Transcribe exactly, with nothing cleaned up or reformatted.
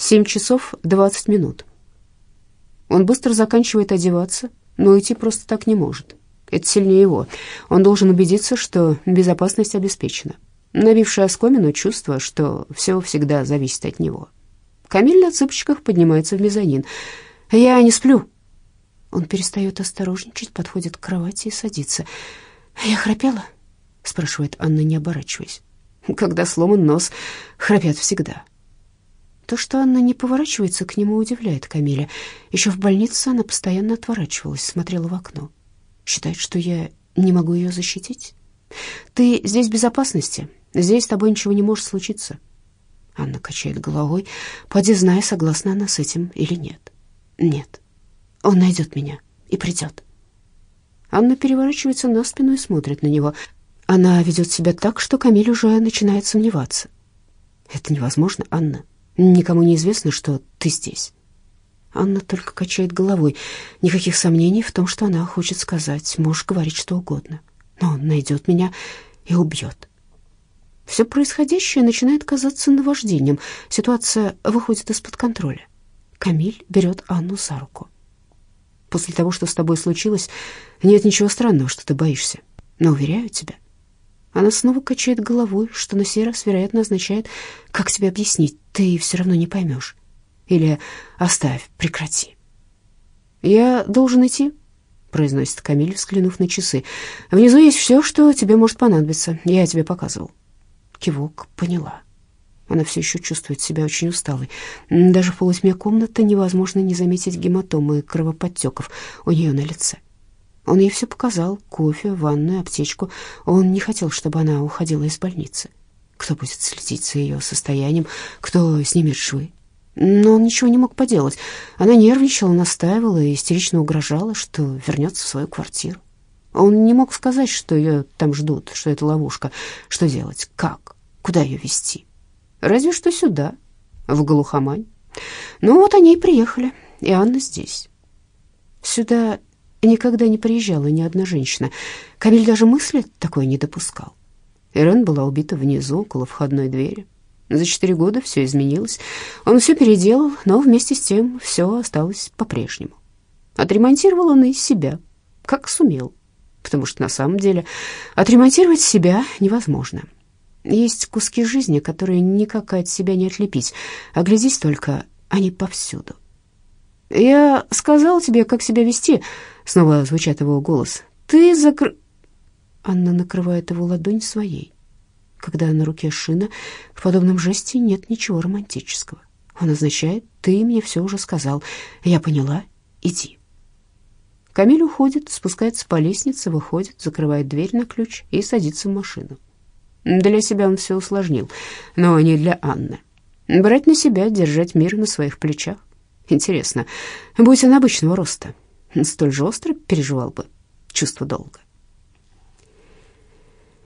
Семь часов двадцать минут. Он быстро заканчивает одеваться, но уйти просто так не может. Это сильнее его. Он должен убедиться, что безопасность обеспечена. Набившее оскомину чувство, что все всегда зависит от него. Камиль на цыпочках поднимается в мезонин. «Я не сплю». Он перестает осторожничать, подходит к кровати и садится. «Я храпела?» — спрашивает Анна, не оборачиваясь. Когда сломан нос, храпят всегда. То, что Анна не поворачивается к нему, удивляет Камиля. Еще в больнице она постоянно отворачивалась, смотрела в окно. Считает, что я не могу ее защитить. «Ты здесь в безопасности. Здесь с тобой ничего не может случиться». Анна качает головой. Поди знай, согласна она с этим или нет. «Нет, он найдет меня и придет». Анна переворачивается на спину и смотрит на него. Она ведет себя так, что Камиль уже начинает сомневаться. «Это невозможно, Анна. Никому не известно, что ты здесь». Анна только качает головой. Никаких сомнений в том, что она хочет сказать. Можешь говорить что угодно. Но он найдет меня и убьет. Все происходящее начинает казаться наваждением. Ситуация выходит из-под контроля. Камиль берет Анну за руку. «После того, что с тобой случилось, нет ничего странного, что ты боишься. Но уверяю тебя». Она снова качает головой, что на сей раз, вероятно, означает, как тебе объяснить, ты все равно не поймешь. Или оставь, прекрати. «Я должен идти», — произносит Камиль, взглянув на часы. «Внизу есть все, что тебе может понадобиться. Я тебе показывал». Кивок поняла. Она все еще чувствует себя очень усталой. Даже в полутьме комнаты невозможно не заметить гематомы и кровоподтеков у нее на лице. Он ей все показал: кофе, ванную, аптечку. Он не хотел, чтобы она уходила из больницы. Кто будет следить за ее состоянием, кто снимет швы? Но он ничего не мог поделать. Она нервничала, настаивала и истерично угрожала, что вернется в свою квартиру. Он не мог сказать, что ее там ждут, что это ловушка. Что делать? Как? Куда ее везти? Разве что сюда, в глухомань. Ну вот они и приехали, и Анна здесь. Сюда никогда не приезжала ни одна женщина. Камиль даже мысли такое не допускал. Ирен была убита внизу, около входной двери. За четыре года все изменилось. Он все переделал, но вместе с тем все осталось по-прежнему. Отремонтировал он и себя, как сумел, потому что на самом деле отремонтировать себя невозможно. Есть куски жизни, которые никак от себя не отлепить. Оглядись только, они повсюду. «Я сказал тебе, как себя вести», — снова звучит его голос. «Ты закр...» Анна накрывает его ладонь своей. Когда на руке шина, в подобном жесте нет ничего романтического. Он означает: «Ты мне все уже сказал. Я поняла. Иди». Камиль уходит, спускается по лестнице, выходит, закрывает дверь на ключ и садится в машину. Для себя он все усложнил, но не для Анны. Брать на себя, держать мир на своих плечах. Интересно, будь он обычного роста, столь же остро переживал бы чувство долга.